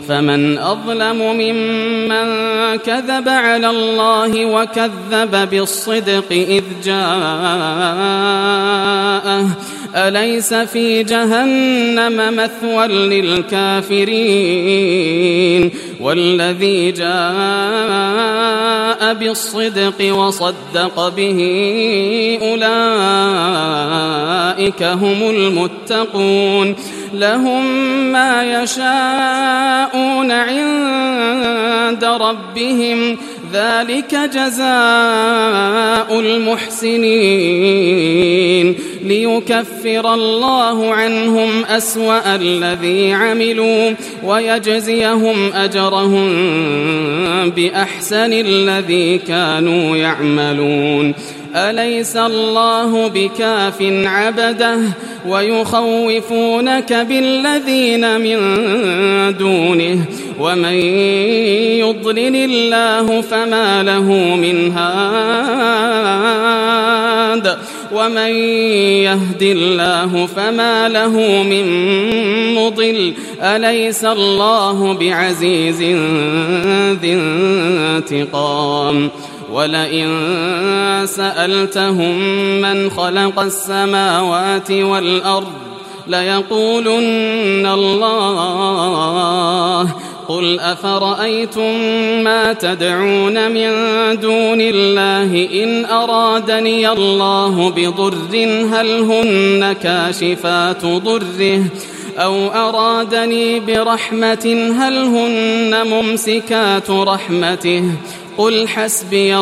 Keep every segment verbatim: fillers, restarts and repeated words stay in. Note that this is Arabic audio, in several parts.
فمن أظلم ممن كذب على الله وكذب بالصدق إذ جاءه أليس في جهنم مثوى للكافرين والذي جاء بالصدق وصدق به أولئك هم المتقون لهم ما يشاءون عند ربهم ذلك جزاء المحسنين ليكفر الله عنهم أسوأ الذي عملوا ويجزيهم أجرهم بأحسن الذي كانوا يعملون أليس الله بكاف عبده ويخوفونك بالذين من دونه ومن يضلل الله فما له من هاد ومن يهد الله فما له من مضل أليس الله بعزيز ذي انتقام ولئن سألتهم من خلق السماوات والأرض ليقولن الله قل أفرأيتم ما تدعون من دون الله إن أرادني الله بضر هل هن كاشفات ضره أو أرادني برحمة هل هن ممسكات رحمته قل حسبي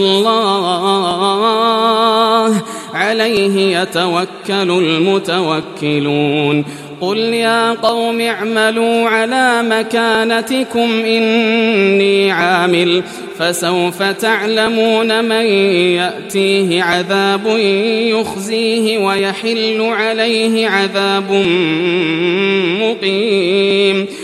الله عليه يتوكل المتوكلون قل يا قوم اعملوا على مكانتكم إني عامل فسوف تعلمون من يأتيه عذاب يخزيه ويحل عليه عذاب مقيم